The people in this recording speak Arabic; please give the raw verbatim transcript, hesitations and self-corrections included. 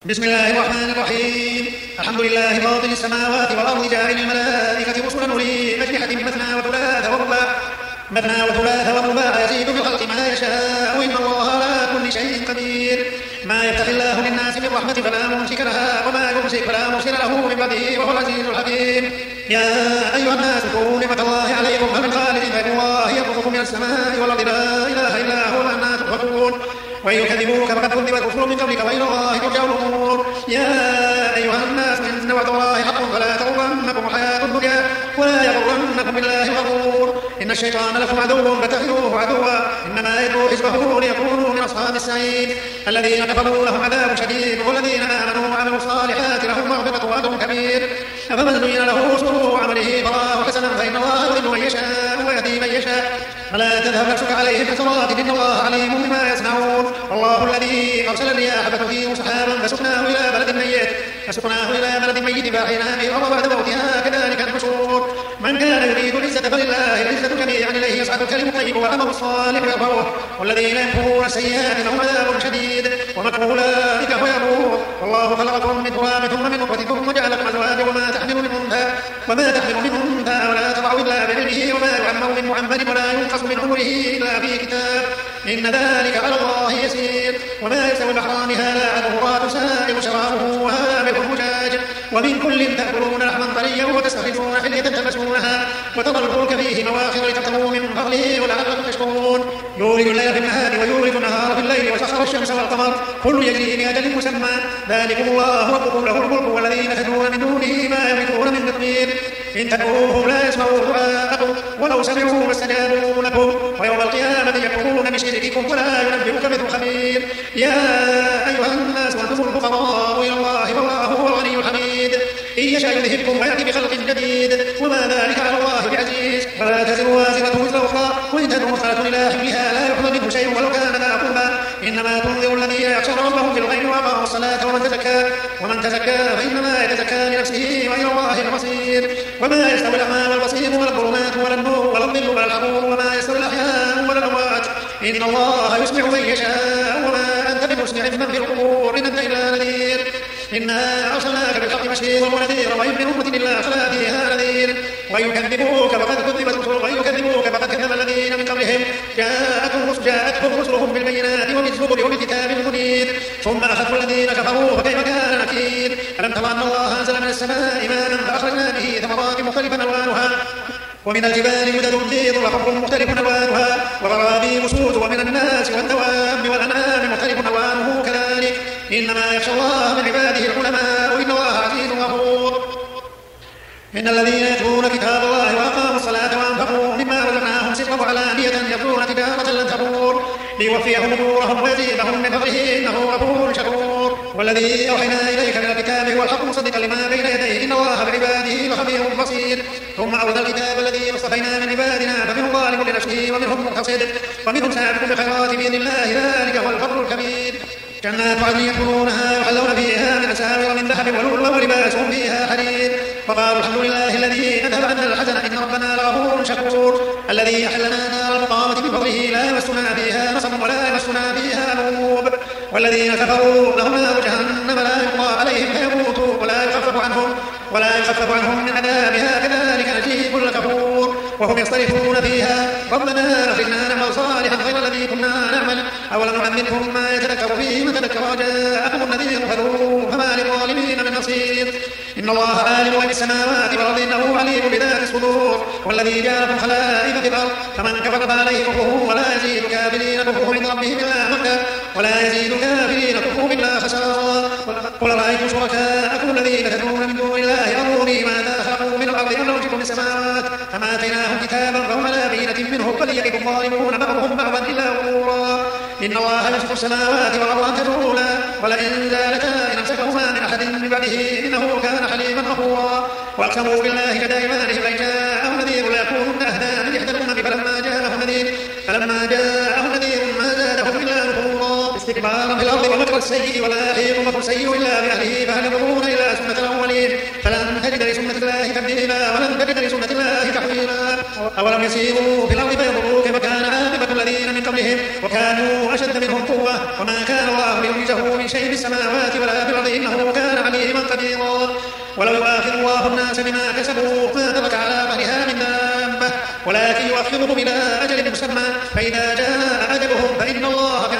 بسم الله الرحمن الرحيم. الحمد لله فاطر السماوات والأرض جاعل الملائكة رسلا أولي أجنحة مثنى وثلاث ورباع مثنى وثلاث ورباع يزيد في الخلق ما يشاء إن الله على كل شيء قدير. ما يفتح الله للناس من رحمة فلا ممسك لها وما يمسك فلا مرسل له من بعده وهو العزيز الحكيم. يا أيها الناس اذكروا نعمة الله عليكم هل من خالق غير الله يرزقكم من السماء والأرض لا إله إلا هو فأنى تؤفكون. وإن يكذبوك فقد كذبت رسل من قبلك وإلى الله ترجع الأمور. يا أيها الناس إن وعد الله حق فلا تغرنكم الحياة الدنيا ولا يغرنكم بالله الغرور. إن الشيطان لكم عدو فاتخذوه عدوا إنما يدعو حزبه ليكونوا من أصحاب السعير. الذين كفروا لهم عذاب شديد والذين آمنوا وعملوا الصالحات لهم مغفرة وأجر كبير. أفمن زين له سوء عمله فرآه حسنا فإن الله يضل من يشاء ويهدي من يشاء فلا تذهب نفسك عليهم حسرات إن الله عليم بما يصنعون. الله الذي أرسل الرياح فتثير سحابا فسقناه إلى بلد ميت فسقناه إلى بلد ميت فأحيينا به الأرض بعد موتها كذلك النشور. من كان يريد العزة فلله العزة جميعا إليه يصعد الكلم الطيب والعمل الصالح يرفعه والذين يمكرون السيئات لهم عذاب شديد ومكر أولئك هو يبور. والله خلقكم من تراب ثم من نطفة ثم جعلكم أزواجا وما تحمل من أنثى وما تحمل من أنثى ولا تضع إلا بعلمه وما يعمر من معمر ولا ينقص من عمره إلا في كتاب إن ذلك على الله يسير. وما يستوي البحران هذا عذب فرات سائغ شرابه وهذا ملح أجاج ومن كل تأكلون لحما طريا وتستخرجون حلية تلبسونها وترى الفلك فيه مواخر لتبتغوا من فضله ولعلكم تشكرون. يولد الليل في النهار ويولد النهار في الليل وسخر الشمس والقمر كل يجري لأجل مسمى ذلكم الله ربكم له الملك والذين تدعون من دونه ما يملكون من تدبير. إن تدعوهم لا يسمعوا دعاءكم ولو سمعوا ما استجابوا لكم ويوم القيامة يكفرون بشرككم ولا ينبئك مثل خبير. يا أيها الناس أنتم الفقراء إلى الله والله هو الغني الحميد. إن يشاء يذهبكم ويأتي بخلق جديد وما ذلك على الله بعزيز. ولا تزر وازرة وزر أخرى وإن تدع مثقلة إلى حملها لا يحمل منه شيء ولو كان ذا قربى إنما تنذر الذين يخشون ربهم بالغيب وأقاموا الصلاة ومن تزكى ومن تزكى فإنما يتزكى لنفسه وإلى الله المصير. وما يستوي الأعمى والبصير ولا الظلمات ولا النور ولا الظل ولا الحرور وما يستوي الأحياء ولا الأموات إن الله يسمع من يشاء وما أنت بمسمع من في القبور إن أنت إلا نذير. إنا أرسلناك بالحق بشيرا ونذيرا وإن من أمة إلا خلا فيها نذير. وإن يكذبوك فقد كذبت رسل وإن يكذبوك فقد كذب الذين من قبلهم جاءتهم جاءتهم رسلهم بالبينات وبالزبر وبالكتاب المنير ثم أخذوا الذين كفروا فكيف كان نكير. ألم تر أن الله أنزل من السماء ماء فأخرجنا به ثمرات مختلفا ألوانها ومن الجبال جدد بيض وحمر مختلف ألوانها وغرابيب سود ومن الناس والدواب والأنعام مختلف ألوانه كذلك إنما يخشى الله من عباده العلماء وإن الله عزيز غفور. إن الذين يتلون كتاب الله وأقاموا الصلاة وأنفقوا مما رزقناهم سرا وعلانية يرجون تجارة لن تبور ليوفيهم أجورهم ويزيدهم من فضله إنه غفور شكور. والذي أوحينا إليك من الكتاب هو الحق مصدقا لما بين يديه إن الله بعباده لخبير بصير. ثم أورثنا الكتاب الذي اصطفينا من عبادنا فمنهم ظالم لنفسه ومنهم مقتصد ومنهم سابق بالخيرات بإذن الله ذلك هو الفضل الكبير. جنات عدن يدخلونها يحلون فيها من أساور من ذهب ولؤلؤا ولباسهم فيها حرير. وقالوا الحمد لله الذي أذهب عنا الحزن إن ربنا لغفور شكور. الذي أحلنا نار المقامة بفضله لا يمسنا فيها نصب ولا يمسنا فيها لغوب. والذين كفروا لهم نار جهنم لا يقضى عليهم فيموتوا ولا يخفف عنهم ولا يخفف عنهم من عذابها كذلك نجزي كل كفور. وهم يصطرفون فيها ربنا أخرجنا نعمل صالحا غير الذي كنا نعمل أولم نعمركم ما يتذكر فيه من تذكر وجاءكم النذير فذوقوا فما للظالمين من نصير. إن الله عالم غيب السماوات والأرض إنه عليم بذات الصدور. والذي جعلكم خلائف في الأرض فمن كفر فعليه كفره ولا يزيد الكافرين كفرهم عند ربهم إلا مقتا ولا يزيد الكافرين كفرهم إلا خسارا. قل رأيتم شركاءكم الذين تدعون من دون الله أروني ماذا خلقوا من الأرض أم لهم شرك في السماوات أم آتيناهم كتابا فهم على بينة منه فليعد الظالمون بعضهم بعضا إلا غرورا. إن الله يمسك السماوات والأرض أن تزولا ولئن زالتا إن أمسكهما من أحد من بعده إنه كان حليما غفورا. وأقسموا بالله جهد أيمانهم لئن جاءهم نذير ليكونن أهدى من إحدى الأمم فلما جاءهم نذير فلما جاءهم نذير ما زادهم إلا نفورا استكبارا في الأرض ومكر السيء ولا يحيق مكر السيء إلا بأهله فهل ينظرون إلى سنة الأولين فلن تجد لسنة الله تبديلا ولن تجد لسنة الله تحويلا. أولم يسيروا في الأرض فينظروا كيف كان عاقبة الذين من قبلهم وكانوا أشد منهم قوة وما كان الله ليعجزه من شيء في السماوات ولا في الأرض ولو يؤاخذ الله الناس بما كسبوا ما ترك على ظهرها من دابة ولكن يؤخرهم إلى أجل مسمى فإذا جاء أجلهم فإن الله